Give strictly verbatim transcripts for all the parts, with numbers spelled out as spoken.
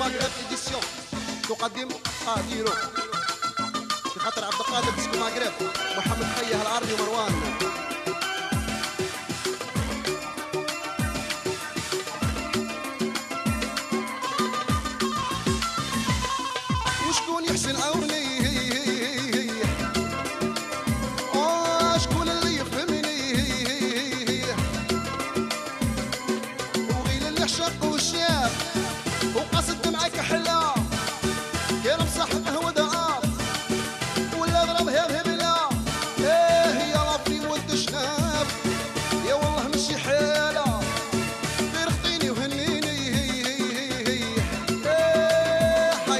ماغرب إديسيون تقدم قاديرو بخاطر عبد القادر ديسكو ماغرب محمد خيه العربي ومروان. وشكون يحسن عوني آه شكون اللي يفهمني وغير اللي عشق والشاف وقصد معاك حلا كان مصاحب هو دعاف ولا ضربها بهبله ايه يا ربي ولد شناب يا والله مشي حاله غير خطيني وهنيني ايه حي.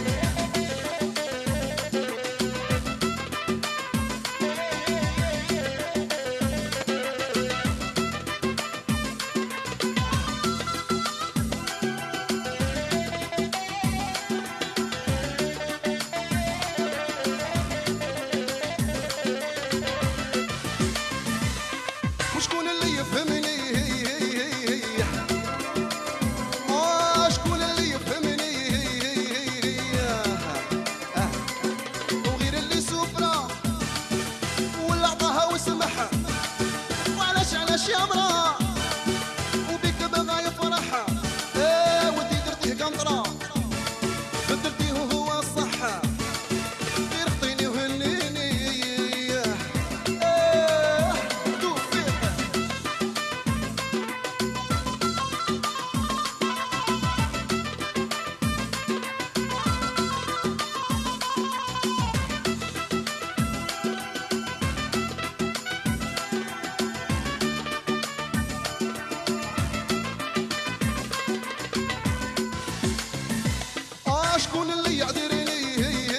وشكون اللي يفهمني آه شكون اللي يفهمني آه وغير اللي سفرة ولا عطاها وسمحها وعلاش علاش يا مرا وبيك بغا يفرحها ايه ودي درتيه قنطرة بدرتيه هو الصح غير خطيني وهنيني شكون اللي يعذرني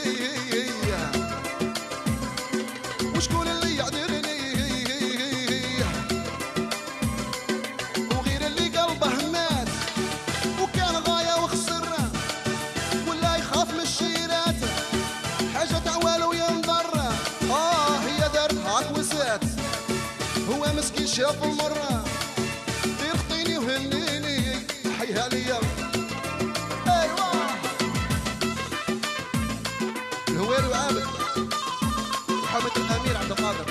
وشكون اللي يعذرني وغير اللي قلبه مات وكان غاية وخسر ولا يخاف من الشيرات حاجة تعوال وينضر اه هي دارت هاك وسات هو مسكين شاف المرة غير خطيني وهنيني حيها ليا الهويري وعابد محمد الامير عبد القادر.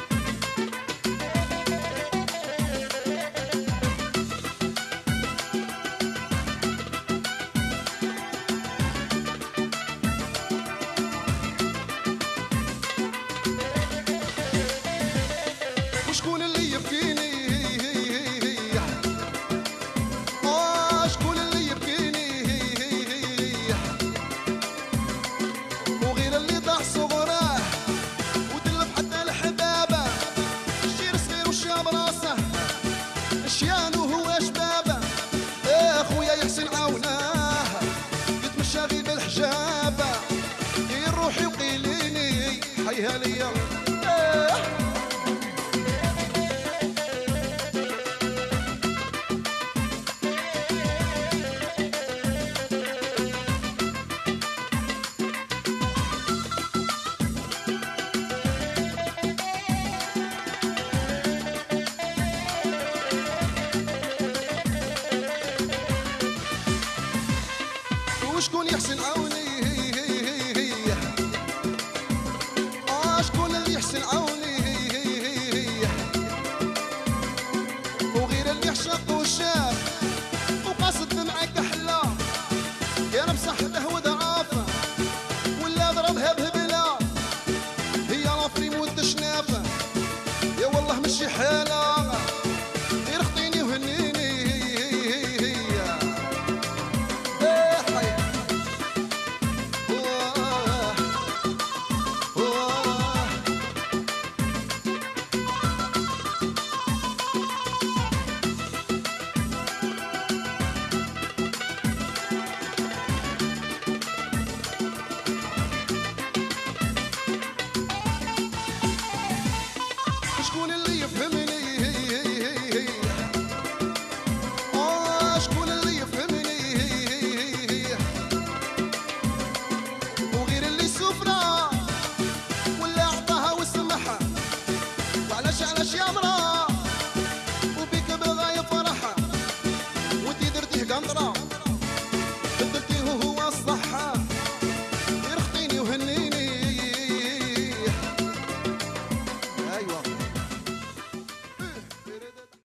وشكون اللي يبكيني آه شكون اللي يبكيني اللي ضاع صغراه ودلب حتى الحبابه الشير صغير وشاب راسه شيانو هو شبابه ايه خويا يحسن عوناه يتمشى غير بالحجابه دير روحي وقيليني حيها ليا ايه وشكون يحسن عوني آه شكون اللي يحسن عوني وغير اللي يعشق والشاف وقصد معاك حلا كان بصحته ودعافه ولا ضربها بهبله هي رافري مود شنافه يا والله مشي حاله غير خطيني وهنيني شكون